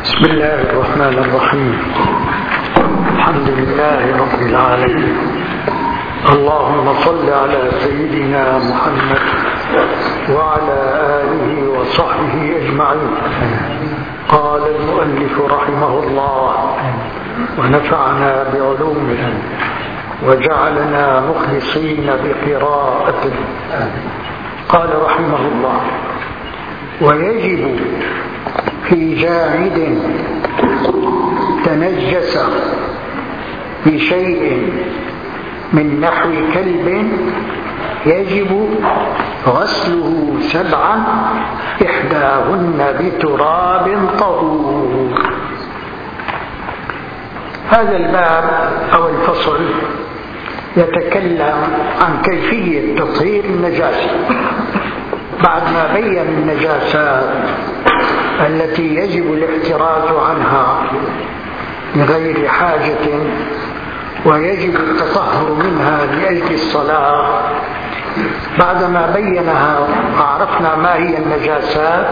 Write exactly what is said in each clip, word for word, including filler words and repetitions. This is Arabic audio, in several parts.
بسم الله الرحمن الرحيم. الحمد لله رب العالمين. اللهم صل على سيدنا محمد وعلى آله وصحبه أجمعين. قال المؤلف رحمه الله ونفعنا بعلومه وجعلنا مخلصين بقراءته. قال رحمه الله: ويجب في جامد تنجس بشيء من نحو كلب يجب غسله سبعا إحداهن بتراب طهور. هذا الباب أو الفصل يتكلم عن كيفية تطهير النجاسة بعد ما بين النجاسات التي يجب الاحتراز عنها لغير حاجة ويجب التطهر منها لأجل الصلاة. بعدما بينها وعرفنا ما هي النجاسات،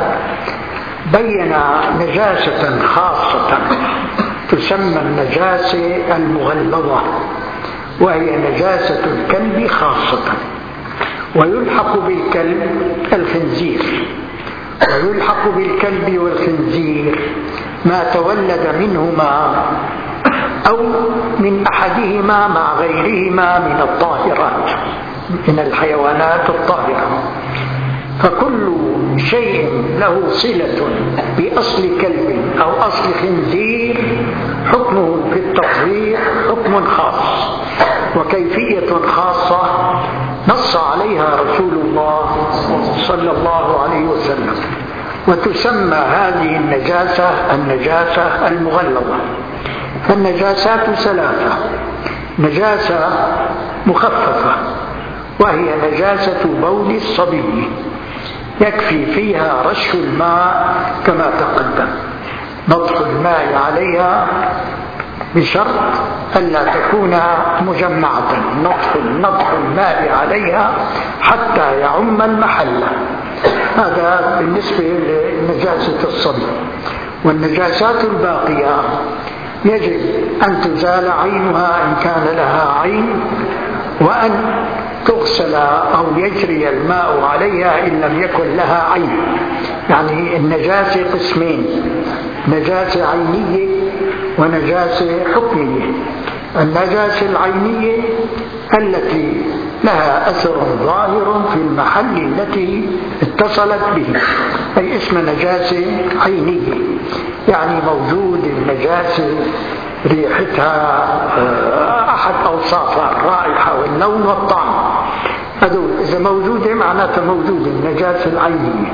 بين نجاسة خاصة تسمى النجاسة المغلظة، وهي نجاسة الكلب خاصة، ويلحق بالكلب الخنزير، ويلحق بالكلب والخنزير ما تولد منهما أو من أحدهما مع غيرهما من الطاهرات، من الحيوانات الطاهرة. فكل شيء له صلة بأصل كلب أو أصل خنزير حكمه في التطهير حكم خاص وكيفية خاصة نص عليها رسول الله صلى الله عليه وسلم. وتسمى هذه النجاسة النجاسة المغلظة. فالنجاسات ثلاثة: نجاسة مخففة وهي نجاسة بول الصبي، يكفي فيها رش الماء كما تقدم، نطف الماء عليها بشرط ألا تكون مجمعة، نطف نطف الماء عليها حتى يعم المحل. هذا بالنسبة لنجاسة الصبي. والنجاسات الباقية يجب أن تزال عينها إن كان لها عين، وأن تغسل أو يجري الماء عليها إن لم يكن لها عين. يعني النجاسة قسمين: نجاسة عينية ونجاسة حكمية. النجاسة العينية التي لها أثر ظاهر في المحل التي اتصلت به، أي اسم نجاسة عينية، يعني موجود النجاسة ريحتها أحد أوصافها الرائحة واللون والطعم، هذول إذا موجودة معناتها موجودة النجاسة العينية.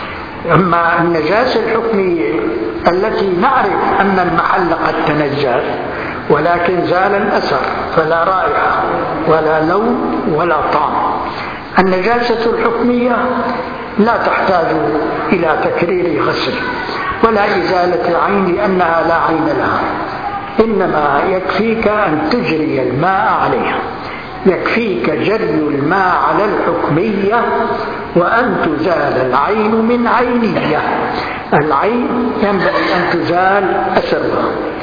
أما النجاسة الحكمية التي نعرف أن المحل قد تنجس ولكن زال الأثر، فلا رائحة ولا لون ولا طعم. النجاسة الحكمية لا تحتاج إلى تكرير غسل ولا إزالة عين لأنها لا عين لها، إنما يكفيك أن تجري الماء عليها. يكفيك جري الماء على الحكمية وأن تزال العين من عينية. العين ينبغي أن تزال أثرها.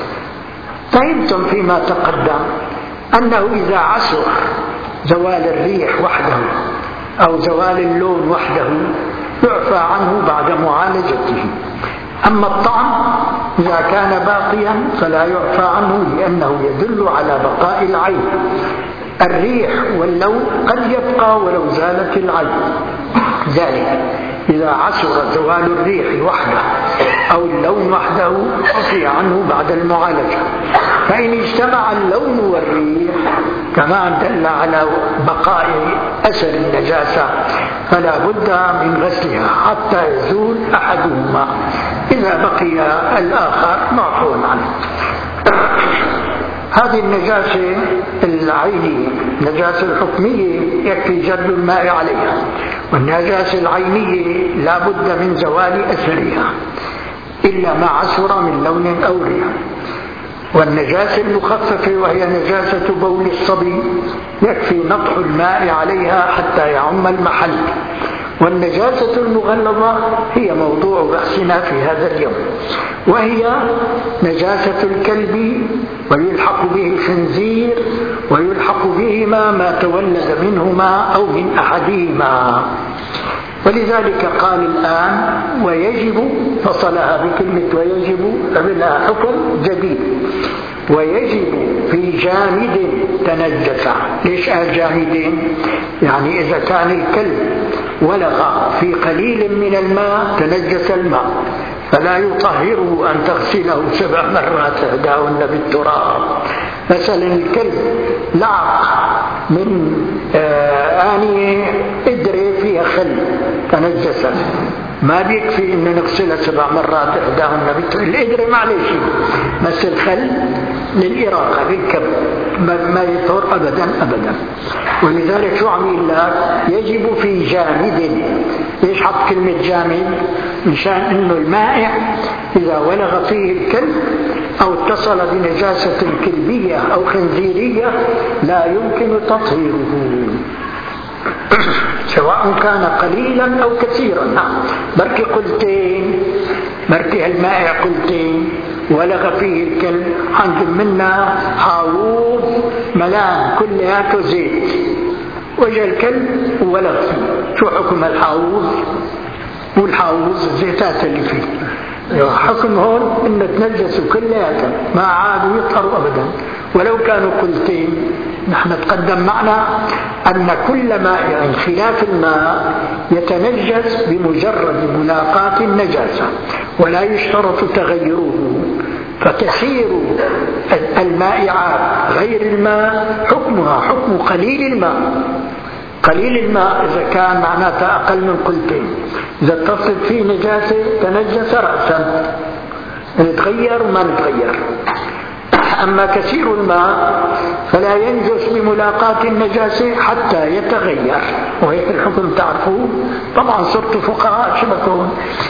فهمتم فيما تقدم أنه إذا عسر زوال الريح وحده أو زوال اللون وحده يعفى عنه بعد معالجته. أما الطعم إذا كان باقيا فلا يعفى عنه لأنه يدل على بقاء العين. الريح واللون قد يبقى ولو زالت العين. ذلك إذا عسر زوال الريح وحده أو اللون وحده عفي عنه بعد المعالجة. فإن اجتمع اللون والريح كما دل على بقاء أثر النجاسة فلا بد من غسلها حتى يزول أحدهما، إذا بقي الآخر معفو عنه. هذه النجاسة العينية. النجاسة الحكمية يكفي جر الماء عليها، والنجاسة العينية لا بد من زوال أثرها إلا ما عسر من لون أو ريح. والنجاسة المخففة وهي نجاسة بول الصبي يكفي نطح الماء عليها حتى يعم المحل، والنجاسة المغلظة هي موضوع بحثنا في هذا اليوم، وهي نجاسة الكلب، ويلحق به الخنزير، ويلحق بهما ما تولد منهما أو من أحدهما. ولذلك قال الآن ويجب، فصلها بكلمة ويجب قبلها حكم جديد، ويجب في جامد تنجس. ليش قال جامدين؟ يعني إذا كان الكلب ولغ في قليل من الماء تنجس الماء، فلا يطهره أن تغسله سبع مرات إحداهن بالتراب. مثلا الكلب لعق من آنية إدري فيها خل تنجس، ما بيكفي إن نغسلها سبع مرات إحداهن بالتراب. الإدري معلش مثل خل للإراقة بالكب ما يطهر أبدا أبدا. ولذلك شو عم يقول لك؟ يجب في جامد. ليش حط كلمة جامد؟ مشان إنه المائع إذا ولغ فيه الكلب أو اتصل بنجاسة كلبية أو خنزيرية لا يمكن تطهيره، سواء كان قليلا أو كثيرا. بركي قلتين، بركي المائع قلتين ولغ فيه الكلب، عندهم منا حاوض ملان كلياته زيت، وجه الكلب ولغ فيه. شو حكم الحاوض؟ والحاوض الزيتات اللي فيه حكم هون إن تنجسوا كلياته ما عادوا يطهروا أبدا ولو كانوا قلتين. نحن تقدم معنا أن كل مائع خلاف الماء يتنجس بمجرد ملاقاة النجاسة ولا يشترط تغيره. فكثير المائعات غير الماء حكمها حكم قليل الماء. قليل الماء إذا كان معناتها أقل من قلتين، إذا اتصلت فيه نجاسة تنجس رأسا، نتغير وما نتغير. أما كثير الماء فلا ينجس بملاقاة النجاسة حتى يتغير، وهيك الحكم تعرفوه. طبعا صرتوا فقهاء شبكون.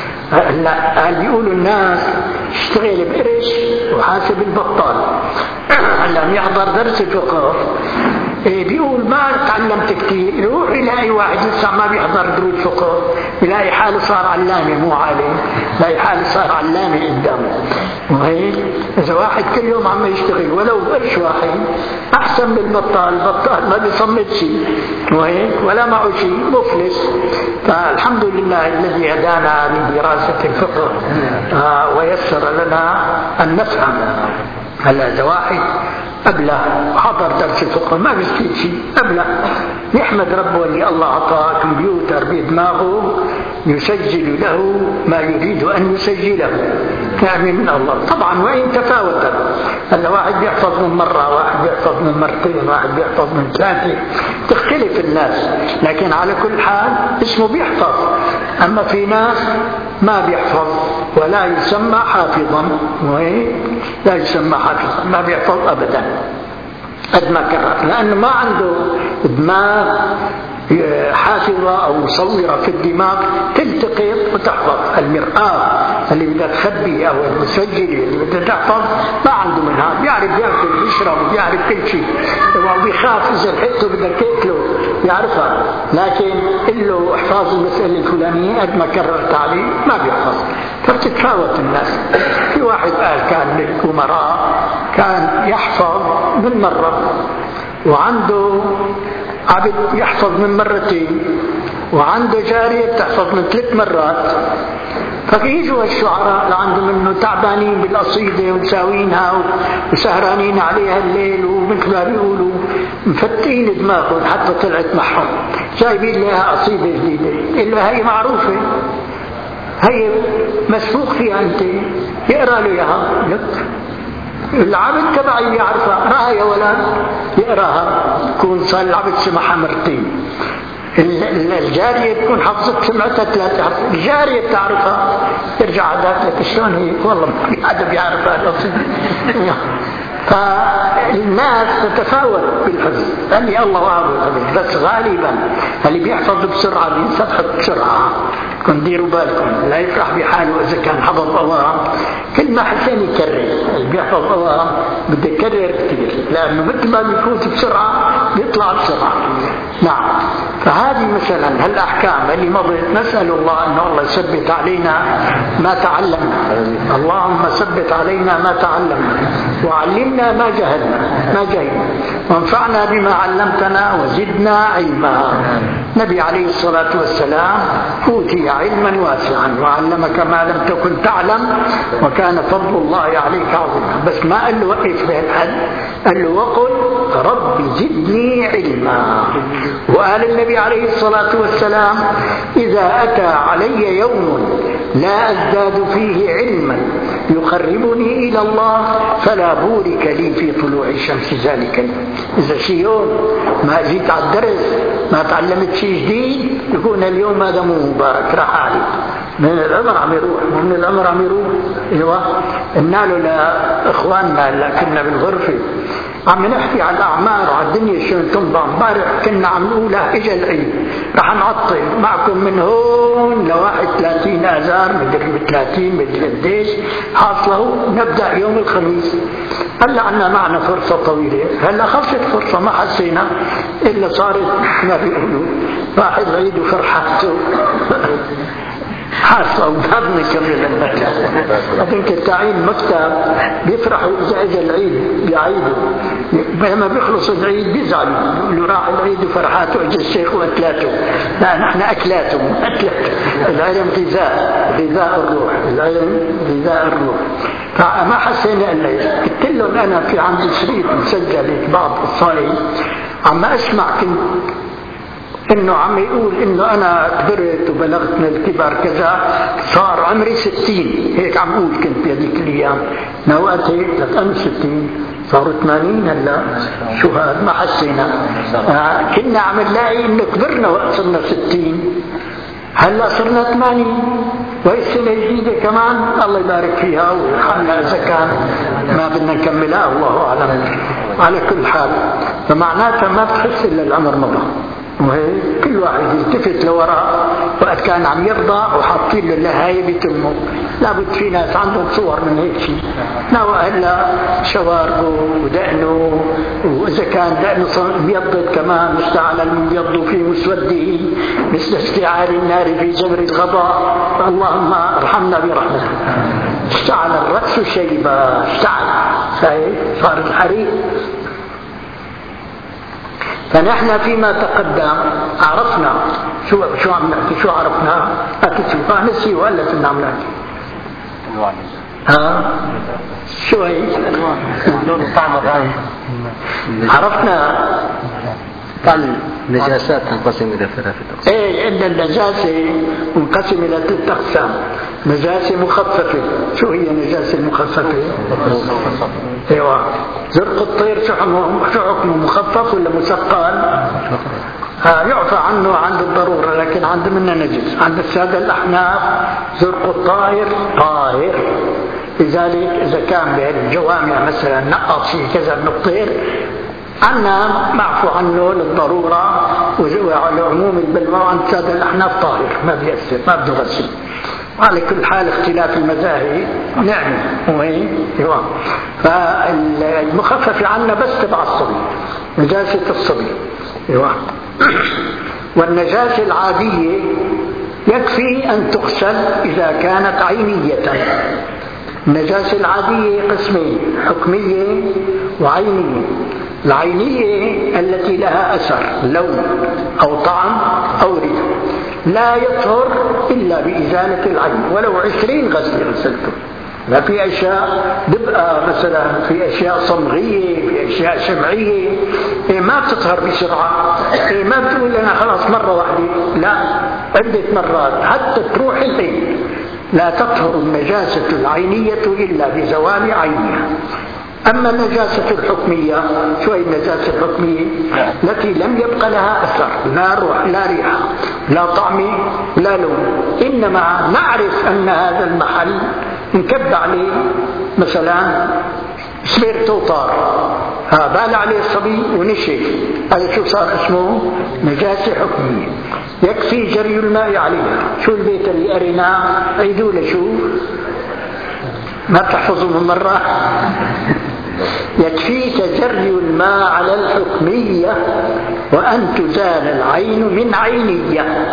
لا بيقولوا الناس اشتغل بقرش وحاسب البطال. هلا يحضر درس فقه بيقول ما تعلمت كثير، يروح يلاقي واحد لسه ما بيحضر دروس فقه، يلاقي حاله صار علامة مو عالم، يلاقي حاله صار علامة قدامه. وهيك إذا واحد كل يوم عم يشتغل ولو قرش واحد أحسن من البطال. البطال ما بيصمد شيء وهيك ولا معه شيء، مفلس. فالحمد لله الذي هدانا لدراسة الفقه آه ويسر لنا أن نفهم. هلا إذا واحد أبلغ حضر درس الفقه ما بيستفيد شيء، أبلغ يحمد ربه اللي الله أعطاه كمبيوتر بدماغه يسجل له ما يريد أن يسجله، نعمة من الله. طبعا وإن تفاوت، هلا واحد بيحفظ من مرة، واحد بيحفظ من مرتين، واحد بيحفظ من ثلاثة، تختلف الناس، لكن على كل حال اسمه بيحفظ. أما في ناس ما بيحفظ ولا يسمى حافظا، لا يسمى حافظا، ما بيحفظ أبدا قد ما كرر، لأنه ما عنده دماغ حافظة أو مصورة في الدماغ تلتقط وتحفظ. المرآة اللي بدها تخبي أو المسجل اللي بدها تحفظ ما عنده منها، بيعرف يأكل يشرب بيعرف كل شيء، وبيخاف إذا لحقته بدك تقتله يعرفها، لكن إله احفاظ المسألة الفلانية قد ما كررت عليه ما بيحفظ. فبتتفاوت الناس. في واحد قال كان للأمراء كان يحفظ من مرة، وعنده عبد يحفظ من مرتين، وعنده جارية تحفظ من ثلاث مرات. فيجوا الشعراء لعندهم انه تعبانين بالقصيدة ومساوينها وسهرانين عليها الليل، ومثل ما بيقولوا مفتين دماغهم حتى طلعت معهم، جايبين لها قصيدة جديدة إلا هي معروفة، هي مسبوق فيها انت، يقرأ له اياها لك العبد تبعي بيعرفها، راها يا ولد يقراها، يكون صار العبد سمعها مرتين. الجارية تكون حفظت سمعتها ثلاثة، الجارية بتعرفها ترجع عادات لك شلون هي والله ما حدا بيعرفها. فالناس تتفاوت بالحفظ، اللي الله أعلم، بس غالبا اللي بيحفظ بسرعة بينسى بسرعة، كن ديروا بالكم لا يفرح بحاله إذا كان حفظ أوام، كل ما حسين يكرر، اللي بيحفظ أوام بده يكرر كثير، لأنه مثل ما بيفوت بسرعة بيطلع بسرعة. نعم. فهذه مثلا هالأحكام اللي مضت نسأل الله أن الله يثبت علينا ما تعلمنا. اللهم ثبت علينا ما تعلمنا وعلمنا ما جهلنا ما جهلنا وانفعنا بما علمتنا وزدنا علما. نبي عليه الصلاة والسلام أوتي علما واسعا وعلمك ما لم تكن تعلم وكان فضل الله عليك عظيما. بس ما قال له وقف بهالحد، قال له وقل رب زدني علما. وقال النبي عليه الصلاة والسلام إذا أتى علي يوم لا أزداد فيه علما يقربني إلى الله فلا بورك لي في طلوع الشمس ذلك اليوم. إذا شي يوم ما جيت على الدرس ما تعلمت شيء جديد يكون اليوم هذا مو مبارك، راح عليك. من العمر عم يروح ومن العمر عم يروح. ايوه قلنا له لاخواننا اللي كنا بالغرفه عم نحكي على الاعمار وعلى الدنيا شلون تمضى. امبارح كنا عم نقول اجى العيد رح نعطل معكم من هون لواحد ثلاثين اذار مدري بثلاثين مدري قديش حاصله نبدا يوم الخميس. هلا عنا معنا فرصه طويله، هلا خلصت فرصه ما حسينا الا صارت ما بيقولوا واحد العيد وفرحته حاسة وبابنا كمل المكتب. لكن كتاعين مكتب بيفرحوا إذا إجا العيد بيعيدوا، لما بيخلص العيد بيزعلوا يقولوا راح العيد وفرحاته إجا الشيخ وأكلاته. لا نحن أكلاته أكلاته. العلم غذاء غذاء الروح، العلم غذاء الروح. فما حسينا إلا قلت لهم أنا في عندي شريط مسجل بعض الصايم عم أسمع كنت انه عم يقول انه انا كبرت وبلغت من الكبر كذا صار عمري ستين، هيك عم اقول كنت بهذيك الايام. نوقت هيك انا ستين صاروا ثمانين. هلا شو هذا ما حسينا. آه كنا عم نلاقي انه كبرنا وقت صرنا ستين، هلا صرنا ثمانين وهي السنه الجديده كمان الله يبارك فيها ويرحمنا اذا كان ما بدنا نكملها الله اعلم. على كل حال فمعناتها ما بتحس الا العمر مضى، وهي كل واحد يلتفت لوراء وقت كان عم يرضى وحاطين له هاي بتمه. لابد في ناس عندهم صور من هيك شيء نوى هلا شواربه ودقنه، واذا كان دقنه مبيضت كمان مستعل المبيض في مسوده مثل استعار النار في جمر الغضاء. اللهم ارحمنا برحمتك. اشتعل الراس شيبا، اشتعل صار الحريق. فنحن فيما تقدم عرفنا شو شو عم نحكي، شو عرفنا أكتشفنا نسي ولا كنا عم نحكي ها شو هي طعم الرأي. عرفنا قال النجاسات تنقسم إلى ثلاثة أقسام. إيه إن النجاسة منقسم إلى ثلاث أقسام. نجاسة مخففة. شو هي النجاسة المخففة؟ ايوه زرق الطير شو حكمه مخفف ولا مثقل؟ ها يعفى عنه عند الضرورة، لكن عند منا نجس. عند السادة الأحناف زرق الطائر طاهر، لذلك إذا كان بهالجوامع مثلا نقص في كذا من الطير عنا معفو عنه للضرورة وعلى عموم البلوى. وعند السادة الأحناف طاهر ما بيأثر ما بده غسل. على كل حال اختلاف المذاهب نعم وهي ايوه. فالمخفف عنا بس تبع الصبي، نجاسة الصبي ايوه. والنجاسة العادية يكفي أن تغسل إذا كانت عينية. النجاسة العادية قسمين، حكمية وعينية. العينية التي لها أثر لون أو طعم أو ريح لا يطهر إلا بإزالة العين ولو عشرين غسل غسلته. ما في أشياء بيبقى مثلا في أشياء صمغية في أشياء شمعية إيه ما بتطهر بسرعة، إيه ما بتقول أنا خلاص مرة واحدة، لا عدة مرات حتى تروح العين. لا تطهر النجاسة العينية إلا بزوال عينها. أما النجاسة الحكمية شو هي النجاسة الحكمية؟ التي لم يبقى لها أثر، لا روح لا ريحة لا طعم لا لون، إنما نعرف أن هذا المحل انكب عليه مثلا صبر توطار ها بال عليه الصبي ونشف، هذا شو صار اسمه؟ نجاسة حكمية. يكفي جري الماء عليها. شو البيت اللي أريناه؟ عيدوا له شو؟ ما تحفظوا من مرة. يكفيك جري الماء على الحكمية وأن تزال العين من عينية.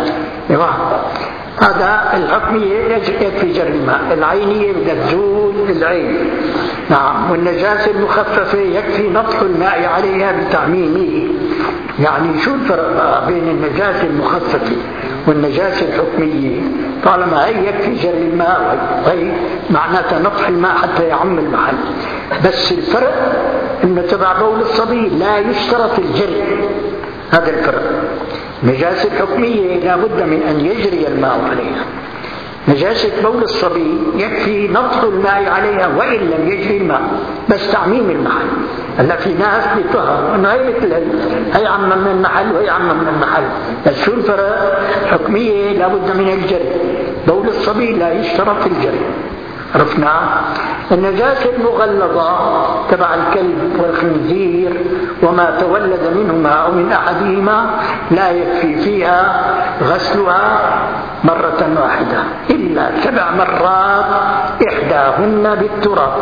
هذا الحكمية يكفي جري الماء، العينية بدها تزول العين. نعم. والنجاسة المخففة يكفي نطح الماء عليها بتعميمه. يعني شو الفرق بين النجاسة المخففة والنجاسة الحكمية؟ طالما هي يكفي جري الماء وهي معناتها نطح الماء حتى يعم المحل، بس الفرق انه تبع بول الصبي لا يشترط الجري. هذا الفرق. نجاسة الحكمية لا بد من أن يجري الماء عليها. نجاسة بول الصبي يكفي نطح الماء عليها وإن لم يجري الماء، بس تعميم المحل. هلا في ناس بيتوهم انه هي مثل هي هي عم من المحل وهي عم من المحل، بس شو الفرق؟ حكمية لا بد من الجري، بول الصبي لا يشترط الجري. عرفنا؟ النجاسة المغلظة تبع الكلب والخنزير وما تولد منهما أو من أحدهما لا يكفي فيها غسلها مرة واحدة إلا سبع مرات إحداهن بالتراب.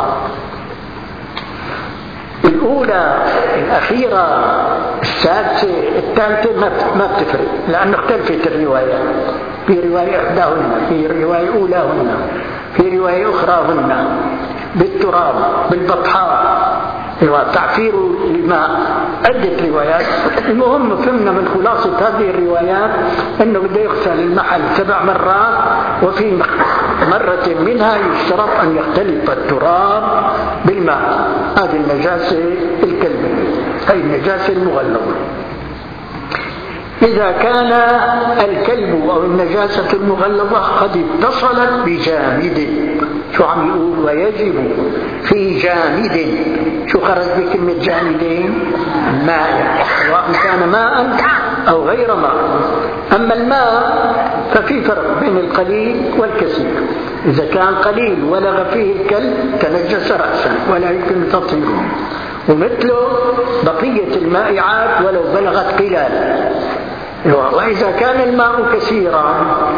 الأولى، الأخيرة، السادسة، الثالثة ما بتفرق لأنه اختلفت الروايات. في رواية إحداهن، في رواية أولاهن، في رواية أخراهن بالتراب بالبطحاء، تعفير الماء، عدة روايات. المهم فهمنا من خلاصة هذه الروايات أنه بده يغسل المحل سبع مرات، وفي مرة منها يشترط أن يختلط التراب بالماء. هذه النجاسة الكلبية، هي النجاسة المغلظة. إذا كان الكلب أو النجاسة المغلظة قد اتصلت بجامد، شو عم يقول؟ ويجب في جامد. شو خرج بكلمة جامدين؟ ماء، سواء كان ماء أو غير ماء. أما الماء ففي فرق بين القليل والكثير. إذا كان قليل ولغ فيه الكلب تنجس رأسا ولا يمكن تطهيره، ومثله بقية المائعات ولو بلغت قلال. وإذا كان الماء كثيرا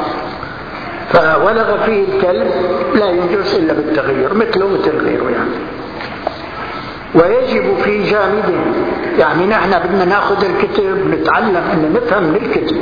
فولغ فيه الكلب لا ينجس إلا بالتغير، مثله مثل غيره يعني. ويجب في جامد، يعني نحن بدنا ناخذ الكتب نتعلم أن نفهم من الكتب،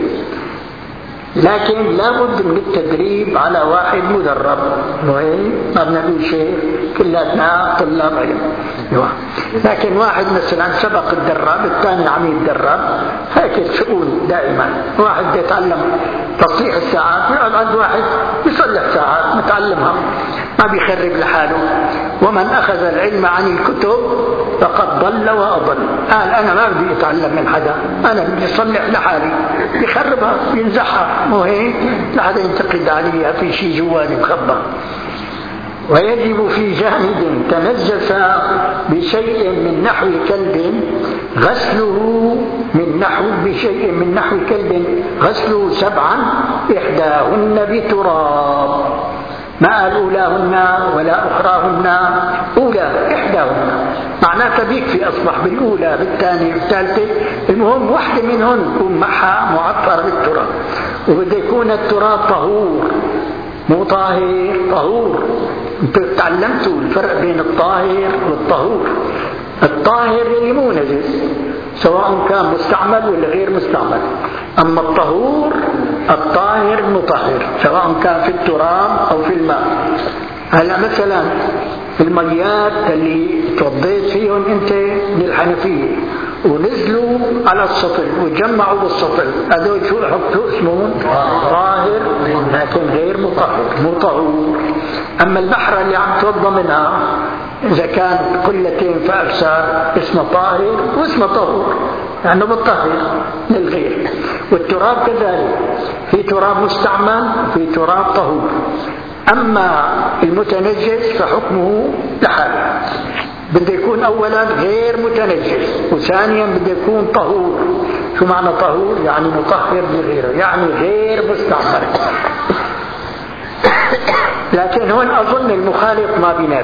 لكن لا بد من التدريب على واحد مدرب. ما بنقول شيء، كلنا طلاب علم. لكن واحد مثلا سبق الدراب، الثاني عم يتدرب، هيك الشؤون دائما. واحد يتعلم تصليح الساعات، يقعد عند واحد يصلح ساعات متعلمها، ما بيخرب لحاله. ومن أخذ العلم عن الكتب فقد ضل وأضل. قال أنا ما بدي أتعلم من حدا، أنا بدي أصلح لحالي، يخربها ينزحها، مو هيك؟ لحدا ينتقد عليها في شيء جواني مخبى. ويجب في جامد تنجس بشيء من نحو كلب غسله من نحو بشيء من نحو كلب غسله سبعا إحداهن بتراب. ما قال أولاهن ولا أخراهن، أولى إحداهن، معناتها بيكفي أصبح بالأولى بالثانية بالثالثة. المهم واحدة منهن تكون معها معطر بالتراب، وبده يكون التراب طهور مو طاهر، طهور. انتوا تعلمتوا الفرق بين الطاهر والطهور. الطاهر اللي مو نجس سواء كان مستعمل ولا غير مستعمل، أما الطهور الطاهر المطهر سواء كان في التراب أو في الماء. هلا مثلا الميات اللي توضيت فيهم انت من الحنفية ونزلوا على السطل وجمعوا بالسطل، هذول شو شو اسمهم؟ طاهر لكن غير مطهر، مو طهور. أما البحر اللي عم توضى منها إذا كان قلتين فأكثر اسمه طاهر واسمه طهور، يعني بطهر للغير. والتراب كذلك، في تراب مستعمل وفي تراب طهور. أما المتنجس فحكمه لحاله، بده يكون أولا غير متنجس، وثانيا بده يكون طهور. شو معنى طهور؟ يعني مطهر لغيره، يعني غير مستعمل. لكن هون أظن المخالط ما بينافي،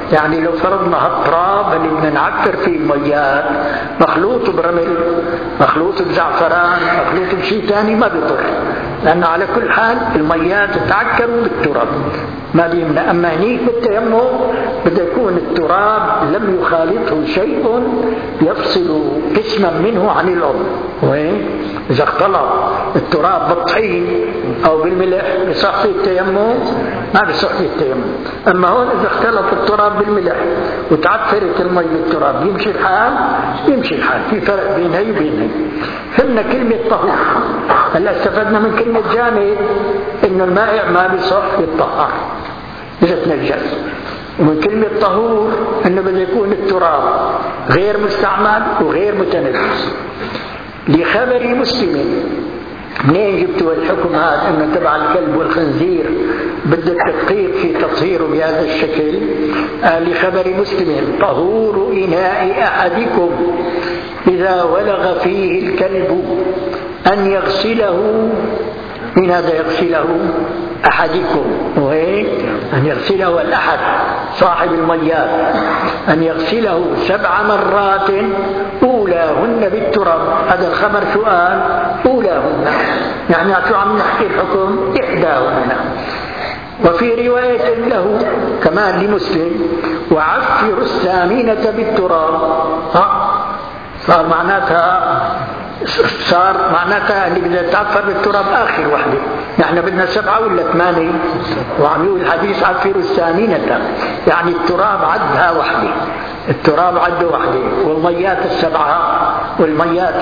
يعني لو فرضنا هالتراب اللي بدنا نعفر فيه الميات مخلوط برمل، مخلوط بزعفران، مخلوط بشيء ثاني ما بيضر، لأنه على كل حال الميات تتعكروا بالتراب ما بيمنع. أما هنيك بالتيمم بده يكون التراب لم يخالطه شيء يفصل قسما منه عن العضو، وين إذا اختلط التراب بالطحين أو بالملح بصح فيه التيمم؟ ما بصح فيه التيمم. أما هون إذا اختلط التراب بالملح وتعفرت المي بالتراب يمشي الحال؟ يمشي الحال. في فرق بين هي وبين هي. فهمنا كلمة طهور. هلا استفدنا من كلمة جامد إنه المائع ما بصح يتطهر إذا تنجس، ومن كلمة طهور أنه بده يكون التراب غير مستعمل وغير متنجس. لخبر مسلم، منين جبتوا الحكم هذا أنه تبع الكلب والخنزير بده التدقيق في تطهيره بهذا الشكل؟ آه لخبر مسلم طهور إناء أحدكم إذا ولغ فيه الكلب أن يغسله. من هذا يغسله؟ أحدكم، وهيك أن يغسله الأحد صاحب المياه، أن يغسله سبع مرات أولاهن بالتراب. هذا الخبر سؤال أولاهن، يعني شو عم نحكي الحكم؟ إحداهن. وفي رواية له كمان لمسلم وعفر الثامنة بالتراب. ها صار معناتها صار معناتها اللي بدها تعفر بالتراب آخر وحدة. نحن بدنا سبعة ولا ثمانية، وعم يقول الحديث عفر الثامنة، يعني التراب عدها وحدة، التراب عده وحدة، والميات السبعة والميات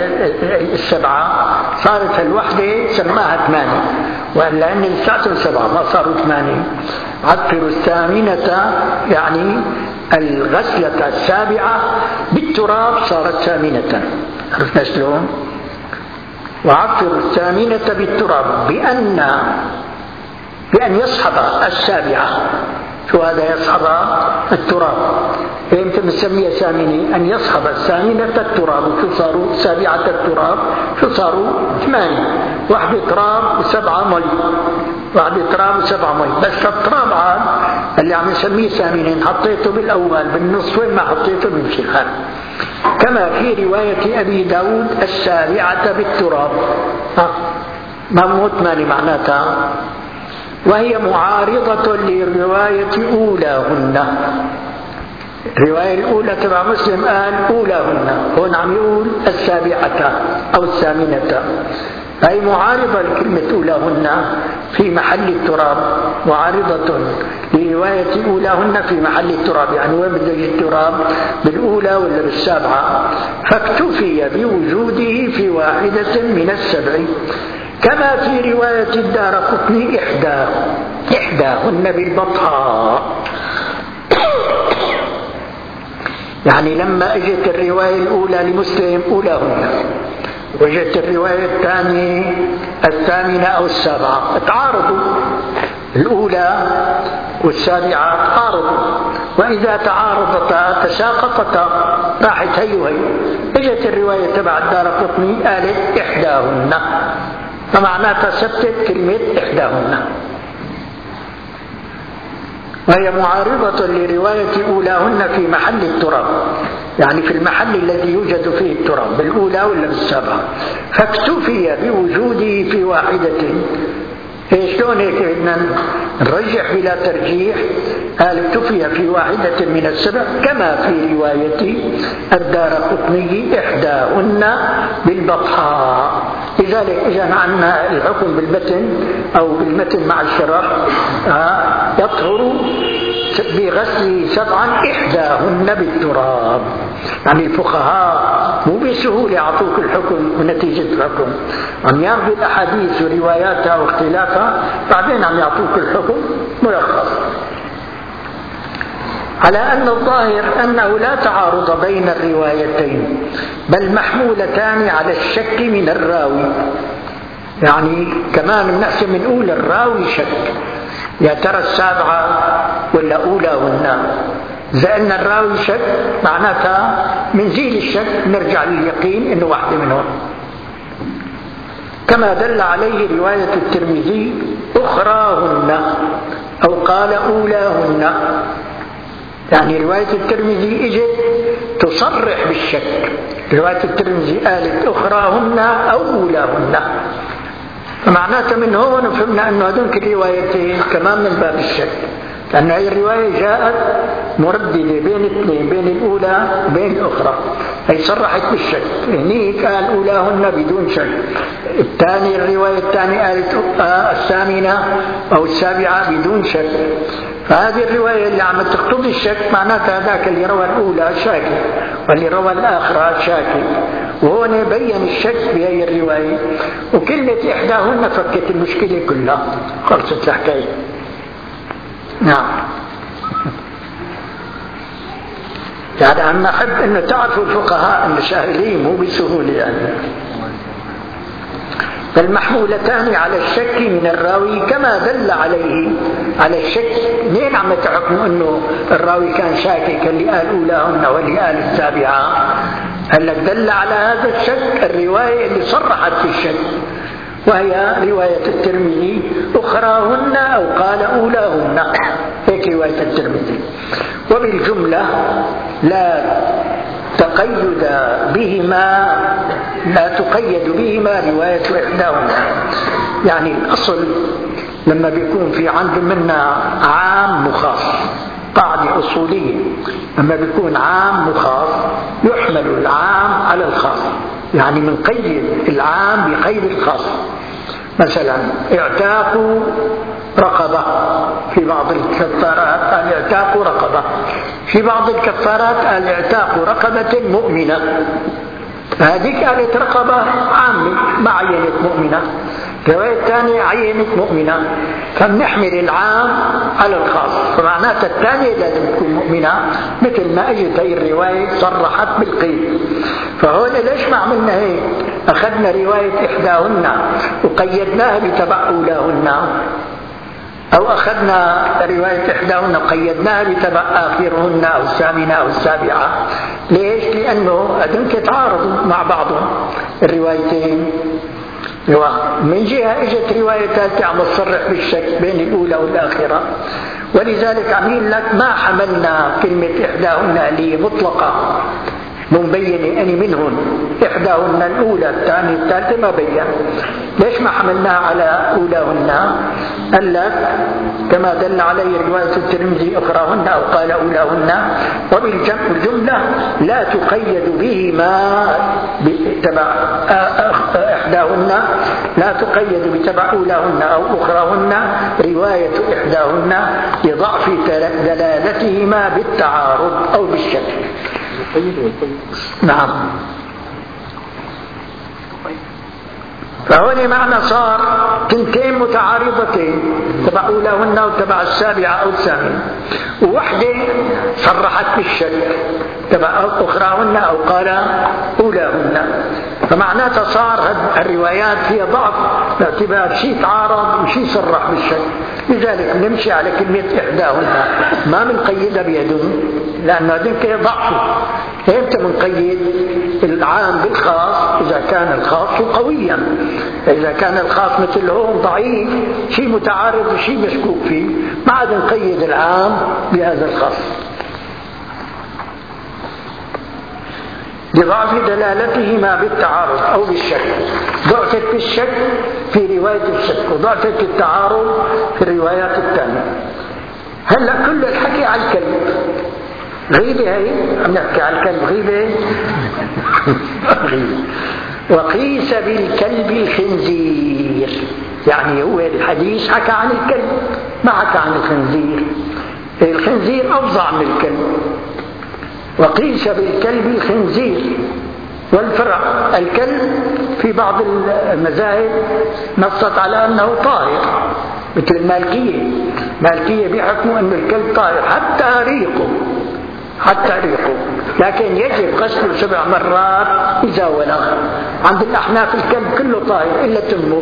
السبعة صارت الوحدة سماها ثمانية، وإلا أن لساتهم سبعة ما صاروا ثمانية. عفر الثامنة يعني الغسلة السابعة بالتراب صارت ثامنة. عرفنا شلون؟ وعفر الثامنة بالتراب بأن بأن يصحب السابعة. شو هذا يصحب التراب؟ امتى بنسميها ثامنة؟ أن يصحب الثامنة التراب. شو صاروا سابعة التراب؟ شو صاروا؟ ثمانية، واحدة تراب وسبعة مي، واحدة تراب وسبعة مي. بس التراب عاد اللي عم نسميه ثامنين حطيته بالأول بالنص، وين ما حطيته بيمشي الحال. كما في رواية أبي داود السابعة بالتراب. ها ما مو ثمانية معناتها، وهي معارضة للرواية أولاهن. الرواية الأولى تبع مسلم قال أولاهن، هون عم يقول السابعة أو الثامنة، أي معارضة لكلمة أولاهن في محل التراب، معارضة لرواية أولاهن في محل التراب. يعني وين بده يجي التراب؟ بالأولى ولا بالسابعة؟ فاكتفي بوجوده في واحدة من السبع، كما في رواية الدارقطني إحداه إحداهن بالبطحاء. يعني لما اجت الرواية الأولى لمسلم أولاهن، وجدت الرواية الثانية الثامنة أو السابعة، تعارضوا الأولى والسابعة تعارضوا، وإذا تعارضتا تساقطتا راحت هي وهي. اجت الرواية تبع الدارقطني قالت إحداهن، فمعناتها ثبتت كلمة إحداهن، وهي معارضة لرواية أولاهن في محل التراب، يعني في المحل الذي يوجد فيه التراب بالأولى ولا بالسابعة. فاكتفي بوجوده في واحدة. شلون هيك بدنا نرجح بلا ترجيح؟ قال اكتفي في واحدة من السبع، كما في رواية الدارقطني إحداهن بالبطحاء. لذلك إذا عندنا الحكم بالمتن أو بالمتن مع الشرح يطهر بغسل سبعا إحداهن بالتراب. يعني الفقهاء مو بسهولة يعطوك الحكم ونتيجة الحكم، عم ياخذوا الأحاديث ورواياتها واختلافها بعدين عم يعطوك الحكم ملخص. على أن الظاهر أنه لا تعارض بين الروايتين، بل محمولتان على الشك من الراوي. يعني كمان بنحسن من أولى الراوي شك، يا ترى السابعة ولا أولاهن. إذا أن الراوي شك معناتها من زيل الشك نرجع لليقين إنه واحدة منهم، كما دل عليه رواية الترمذي أخراهن، أو قال أولاهن. يعني رواية الترمذي اجت تصرح بالشك. رواية الترمذي قالت أخراهن أو أولاهن، فمعناته من هون فهمنا أنه هذول الروايتين كمان من باب الشك، لأن هذه الرواية جاءت مرددة بين اثنين، بين الأولى وبين الأخرى، هي صرحت بالشك. هنيك قال أولاهن بدون شك، الثاني الرواية الثانية قالت الثامنة أو السابعة بدون شك. فهذه الرواية اللي عم تقتضي الشك معناتها هذاك اللي روى الأولى شاكك واللي روى الآخرة شاكك، وهون بين الشك بهي الرواية، وكلمة إحداهن فكت المشكلة كلها، خلصت الحكاية. نعم. يعني أنا أحب أن تعرفوا الفقهاء المشاهدين مو بسهولة يعني. فالمحمولتان على الشك من الراوي كما دل عليه على الشك. مين عم تحكموا أنه الراوي كان شاكك، اللي قال أولاهن واللي قال السابعة؟ هل دل على هذا الشك الرواية اللي صرحت في الشك، وهي رواية الترمذي أخراهن أو قال أولاهن، هيك رواية الترمذي. وبالجملة لا تقيد بهما لا تقيد بهما رواية إحداهن. يعني الأصل لما بيكون في عند منا عام وخاص، قاعدة أصولية، لما بيكون عام وخاص يحمل العام على الخاص، يعني من قيد العام بقيد الخاص. مثلا اعتاق رقبة، في بعض الكفارات قال اعتاق رقبة، في بعض الكفارات قال اعتاق رقبة مؤمنة، هذيك قالت رقبة عامة ما عينت مؤمنة، الرواية الثانية عينت مؤمنة، فبنحمل العام على الخاص، فمعناتها الثانية لازم تكون مؤمنة، مثل ما اجت هي الرواية صرحت بالقيد. فهون ليش ما عملنا هيك؟ أخذنا رواية إحداهن وقيدناها بتبع أولاهن، أو أخذنا رواية إحداهن وقيدناها بتبع آخرهن أو الثامنة أو السابعة. ليش؟ لأنه هذول يتعارضوا مع بعضهم الروايتين. من جهة اجت رواية ثالثة عم تصرح بالشك بين الأولى والآخرة، ولذلك عم لك ما حملنا كلمة إحداهن اللي مطلقة مبينة أني منهن، إحداهن الأولى الثانية الثالثة ما بين. ليش ما حملناها على أولاهن؟ قال لك كما دل عليه رواية الترمذي أخراهن أو قال أولاهن. وبالجملة لا تقيد بهما بتبع إحداهن، لا تقيد بتبع أولاهن أو أخراهن رواية إحداهن لضعف دلالتهما بالتعارض أو بالشك. نعم. فهنا معنى صار تنتين متعارضتين، تبع أولاهن وتبع السابعة أو الثامنة، ووحدة صرحت بالشك تبع أخراهن أو قال أولاهن، فمعناتها صار الروايات فيها ضعف باعتبار شيء تعارض وشيء صرح بالشك. لذلك نمشي على كلمة إحداهن، ما منقيدها بيدهم، لأن هذين ضعفوا. امتى منقيد العام بالخاص؟ إذا كان الخاص قويا، إذا كان الخاص مثل هون ضعيف، شيء متعارض وشيء مشكوك فيه، ما عاد نقيد العام بهذا الخاص لضعف دلالتهما بالتعارض أو بالشك. ضعفت في الشك في رواية الشك، وضعفت في التعارض في الروايات الثانية. هلأ كل الحكي على الكلب غيبة، هي عم نحكي على الكلب غيبة غيبة. وقيس بالكلب الخنزير، يعني هو الحديث حكى عن الكلب ما حكى عن الخنزير، الخنزير أفظع من الكلب. وقيس بالكلب الخنزير والفرع. الكلب في بعض المذاهب نصت على أنه طاهر، مثل المالكية، المالكية بيحكموا أن الكلب طاهر حتى ريقه حتى ريقه لكن يجب غسله سبع مرات إذا ولغ. عند الأحناف الكلب كله طاهر إلا تمه،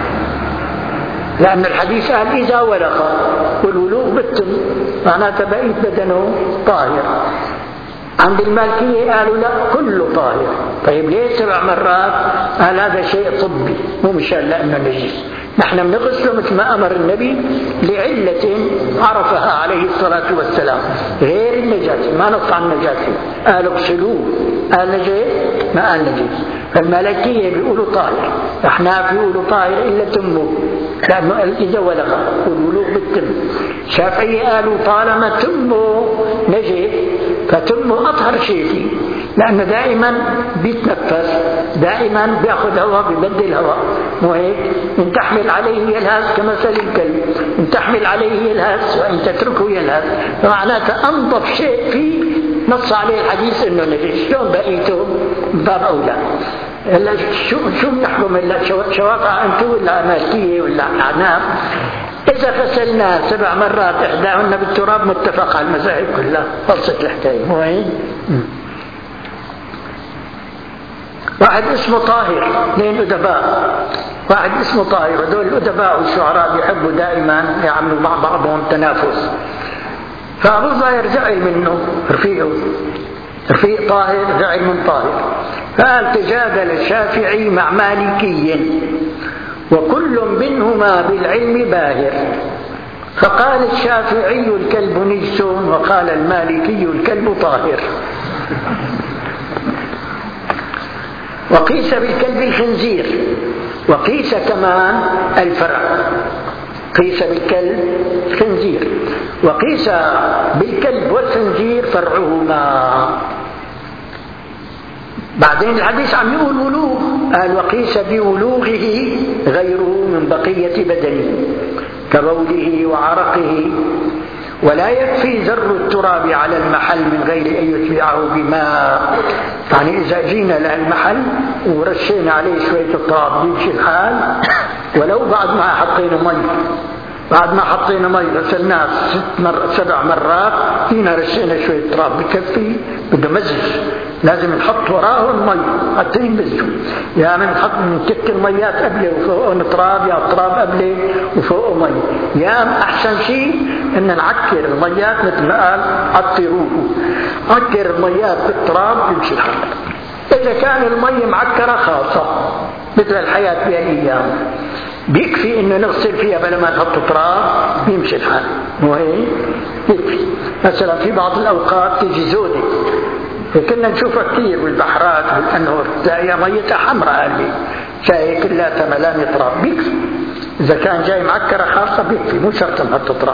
لأن الحديث قال إذا ولغ، والولوغ بالتم معناته بقيت بدنه طاهر. عند المالكية قالوا لا كله طاهر. طيب ليه سبع مرات؟ قال هذا شيء طبي مو مشان لأنه نجس، نحن بنغسله مثل ما أمر النبي لعلة عرفها عليه الصلاة والسلام غير النجس. نجاسة، ما نص عن نجاسة. قال اغسلوه، قال نجس ما قال نجس. فالمالكية بيقولوا طاهر، احنا بيقولوا طاهر إلا تمه، لأنه إذا ولغ والولوغ بالتم. الشافعية قالوا طالما تمه نجس فتمه أطهر شيء فيه، لأنه دائما بيتنفس، دائما بيأخذ هواء بيبدل هواء، مو هيك؟ إن تحمل عليه يلهث كمثل الكلب، إن تحمل عليه يلهث وإن تتركه يلهث. فمعناته أنظف شيء فيه نص عليه الحديث إنه نجس. شلون بقيته باب أولى؟ هلا شو شو بنحكم؟ هلا شوافع أنتم ولا مالكية ولا أعناف؟ إذا غسلناه سبع مرات إحداهن بالتراب متفق على المذاهب كلها، خلصت الحكاية. مو هيك؟ واحد اسمه طاهر، اثنين أدباء، واحد اسمه طاهر، هذول الأدباء والشعراء بيحبوا دائما يعملوا مع بعضهم تنافس. فأبو ظاهر زعل منه رفيقه، رفيق طاهر زعل من طاهر، قال تجادل الشافعي مع مالكي وكل منهما بالعلم باهر، فقال الشافعي الكلب نجس وقال المالكي الكلب طاهر. وقيس بالكلب الخنزير، وقيس كمان الفرع، قيس بالكلب الخنزير، وقيس بالكلب والخنزير فرعهما. بعدين الحديث عم يقول ولوغ، قال وقيس بولوغه غيره من بقية بدنه كبوله وعرقه، ولا يكفي زر التراب على المحل من غير أن يتبعه بماء. يعني إذا جينا للمحل ورشينا عليه شوية التراب يمشي الحال، ولو بعد ما حطينا مي، بعد ما حطينا مي غسلناه ست مر سبع مرات فينا رشينا شوية تراب بكفي؟ بده مزج، لازم نحط وراه المي حتى يمزجوا. يا من نحط من كت الميات قبله وفوقه تراب، يا تراب قبله وفوقه مي. يا أحسن شيء إن نعكر الميات مثل ما قال عطروه، عكر الميات بالتراب يمشي الحال. إذا كان المي معكرة خاصة مثل الحياة بهالأيام بيكفي إنه نغسل فيها بلا ما نحط تراب يمشي الحال. مو هيك؟ يكفي. مثلا في بعض الأوقات تيجي زودة كنا نشوفها كثير بالبحرات والأنهر، تلاقيها ميتها حمراء قلبي شاي كلها ملان تراب، بيكفي. إذا كان جاي معكرة خاصة بيكفي، مو شرط نحط تراب.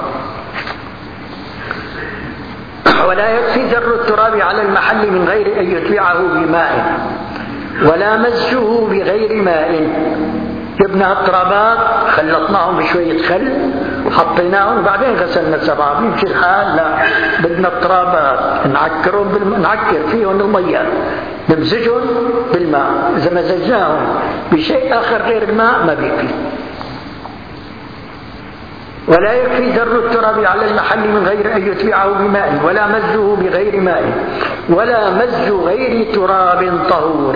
ولا يكفي زر التراب على المحل من غير أن يتبعه بماء، ولا مزجه بغير ماء. جبنا الترابات خلطناهم بشوية خل وحطيناهم وبعدين غسلنا السبعة بيمشي الحال. لا، بدنا الترابات نعكرهم بالم... نعكر فيهم المياه، نمزجهم بالماء. إذا مزجناهم بشيء آخر غير الماء ما بيكفي. ولا يكفي زر التراب على المحل من غير أن يتبعه بماء، ولا مزجه بغير ماء، ولا مزج غير تراب طهور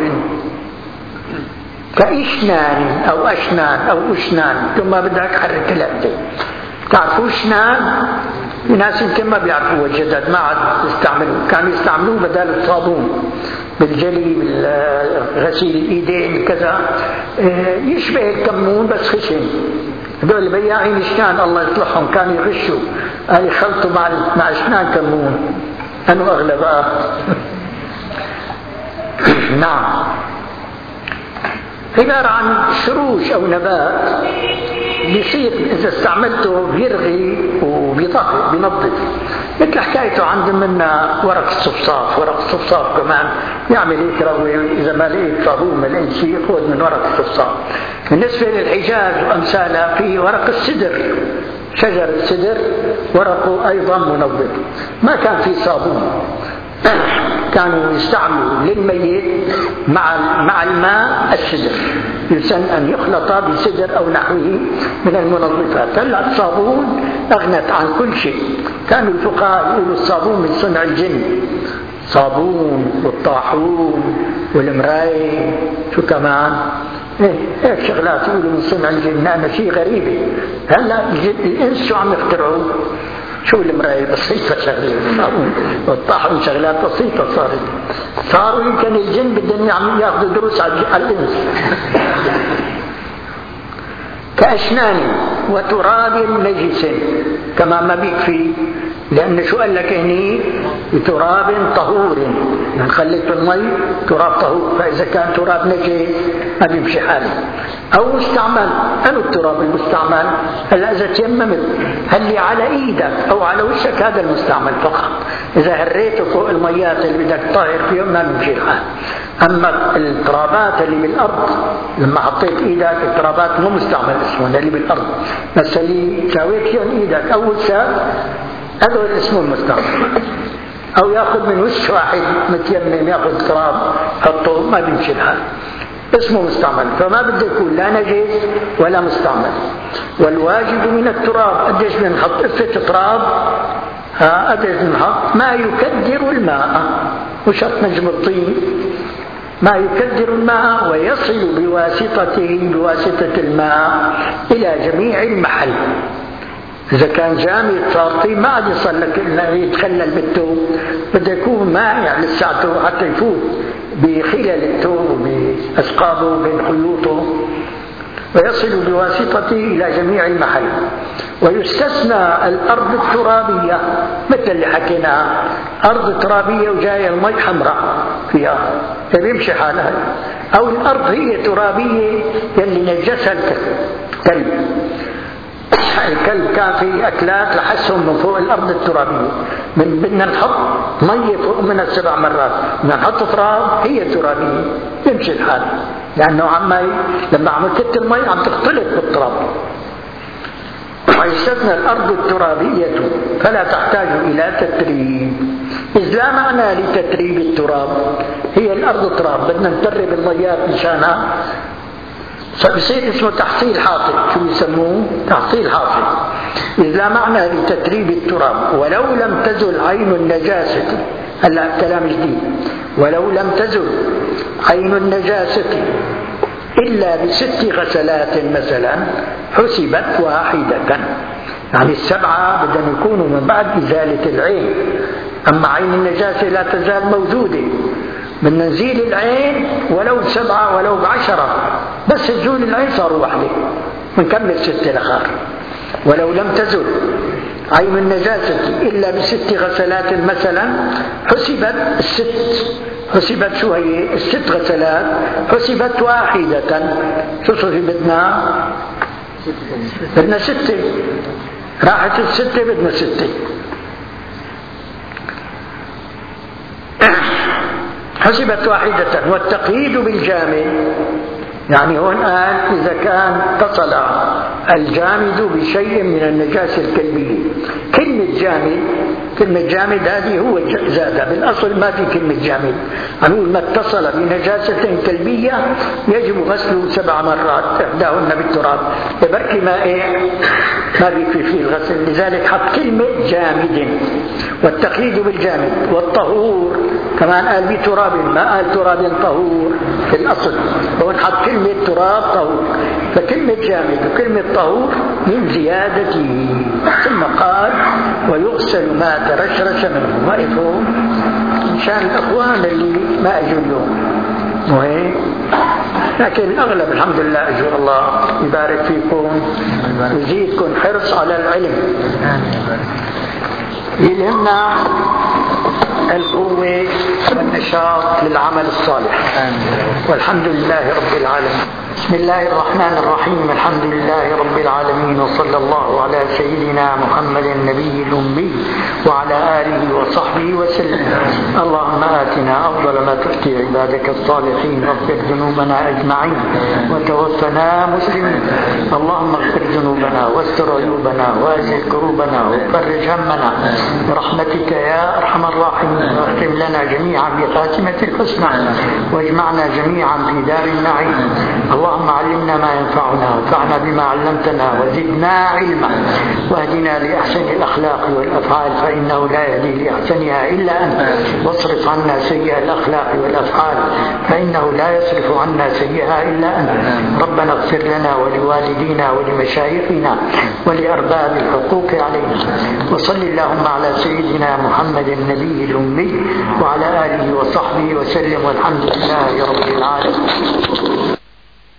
كإشنان أو أشنان أو أشنان. ثم بدك حرك الأبدي. تعرفوا أشنان؟ الناس يمكن ما بيعرفوا الجدد، ما عاد يستعملوا، كانوا يستعملوه بدل الصابون بالجلي بالغسيل الإيدين كذا، يشبه الكمون بس خشن. هذول البياعين أشنان الله يصلحهم كانوا يغشوا، قال يخلطوا مع مع أشنان كمون، أنه أغلى بقى. نعم. عبارة عن شروش أو نبات بيصير إذا استعملته بيرغي وبيطهر بينظف، مثل حكايته عند منا ورق الصفصاف. ورق الصفصاف كمان يعمل يكروي، إذا ما لقيت صابون ما لقيت شيء خذ من ورق الصفصاف. بالنسبة للحجاز وأمثالها في ورق السدر، شجر السدر ورقه أيضا منظف. ما كان في صابون، كانوا يستعملوا للميت مع مع الماء السدر، يسن أن يخلط بسدر أو نحوه من المنظفات. هلا الصابون أغنت عن كل شيء. كانوا الفقهاء يقولوا الصابون من صنع الجن، صابون والطاحون والمراي، شو كمان إيه هيك شغلات يقولوا من صنع الجن. أنا شيء غريبة. هلا الإنس شو عم يخترعوا؟ شو المراية بسيطة شغلة، والطاحن شغلات بسيطة صارت. صاروا يمكن الجن بدهم ياخذوا دروس على الإنس. كأشنان وتراب نجس كما ما بيكفي، لأن شو قال لك هني بتراب طهور، يعني خليت المي تراب طهور، فإذا كان تراب نجس ما بيمشي حاله. أو مستعمل، أنا التراب المستعمل هلا إذا تيممت هل على إيدك أو على وشك هذا المستعمل فقط، إذا هريته فوق الميات اللي بدك طاهر فيهم ما بيمشي الحال. أما الترابات اللي بالأرض لما حطيت إيدك، الترابات مو مستعمل اسمه اللي بالأرض، بس اللي سويت فيهم إيدك أول ساب هذا اسمه المستعمل. أو يأخذ من وش واحد متيمم يأخذ تراب حطه ما بيمشي الحال، اسمه مستعمل. فما بده يكون لا نجس ولا مستعمل. والواجب من التراب قديش بنحط قفة تراب، ها قديش بنحط ما يكدر الماء، وشرط نجم الطين ما يكدر الماء ويصل بواسطته بواسطة الماء إلى جميع المحل. إذا كان جامد صار طين ما عاد يصل لك إلا يتخلل بالثوب، بده يكون مائع لساعته حتى يفوت بخلال الثوب وبأثقابه وبين خيوطه، ويصل بواسطته إلى جميع المحل. ويستثنى الأرض الترابية مثل اللي حكيناها، أرض ترابية وجاية المي حمراء فيها فبيمشي حالها، أو الأرض هي ترابية يلي نجسها الكلب، الكلب كان في أكلات لحسهم من فوق الأرض الترابية، من بدنا نحط مية فوق من السبع مرات، بدنا نحط تراب هي ترابية يمشي الحال، لأنه عمي لما عملت المي عم تختلط بالتراب. ويستثنى الأرض الترابية فلا تحتاج إلى تتريب، إذ لا معنى لتتريب التراب، هي الأرض تراب بدنا نترب الميات مشانها، فبصير اسمه تحصيل حاصل. شو يسموه؟ تحصيل حاصل. إذ لا معنى لتتريب التراب ولو لم تزل عين النجاسة. هلا كلام جديد. ولو لم تزل عين النجاسة إلا بست غسلات مثلا حسبت واحدة، يعني السبعة بدهم يكونوا من بعد إزالة العين. أما عين النجاسة لا تزال موجودة، من نزيل العين ولو سبعة ولو بعشرة، بس نزول العين صاروا واحدة ونكمل ستة الأخر. ولو لم تزل عين النجاسة إلا بست غسلات مثلا حسبت الست، حسبت شو هي الست غسلات؟ حسبت واحدة. شو صفي بدنا؟ بدنا ستة، راحت الستة بدنا ستة. حسبت واحدة. والتقييد بالجامد، يعني هون قال إذا كان اتصل الجامد بشيء من النجاسة الكلبية. كلمة جامد، كلمة جامد هذه هو زادة، بالأصل ما في كلمة جامد، نقول ما اتصل بنجاسة كلبية يجب غسله سبع مرات إحداهن بالتراب، بركي ما إيه ما بيكفي فيه الغسل، لذلك حط كلمة جامد. والتقييد بالجامد. والطهور كمان قال بتراب، ما قال تراب طهور في الأصل، هون حط كلمة تراب طهور، فكلمة جامد وكلمة طهور من زيادته. ثم قال ويغسل ما ترشرش منه. ما يفهم مشان الأخوان اللي ما أجوا اليوم مهم، لكن الأغلب الحمد لله أجر الله يبارك فيكم ويزيدكم حرص على العلم. يلهمنا القوة والنشاط للعمل الصالح، والحمد لله رب العالمين. بسم الله الرحمن الرحيم. الحمد لله رب العالمين، وصلى الله على سيدنا محمد النبي الأمي وعلى آله وصحبه وسلم. اللهم آتنا أفضل ما تؤتي عبادك الصالحين، واغفر ذنوبنا أجمعين وتوفنا مسلمين. اللهم اغفر ذنوبنا واستر عيوبنا وازل كروبنا وفرج همنا برحمتك يا أرحم الراحمين. واختم لنا جميعا بخاتمة الحسنى، واجمعنا جميعا في دار النعيم. اللهم علمنا ما ينفعنا وانفعنا بما علمتنا وزدنا علما، واهدنا لأحسن الأخلاق والأفعال فإنه لا يهدي لأحسنها إلا أنت، واصرف عنا سيئة الأخلاق والأفعال فإنه لا يصرف عنا سيئها إلا أنت. ربنا اغفر لنا ولوالدينا ولمشايخنا ولأرباب الحقوق علينا. وصل اللهم على سيدنا محمد النبي الأمي وعلى آله وصحبه وسلم، والحمد لله رب العالمين.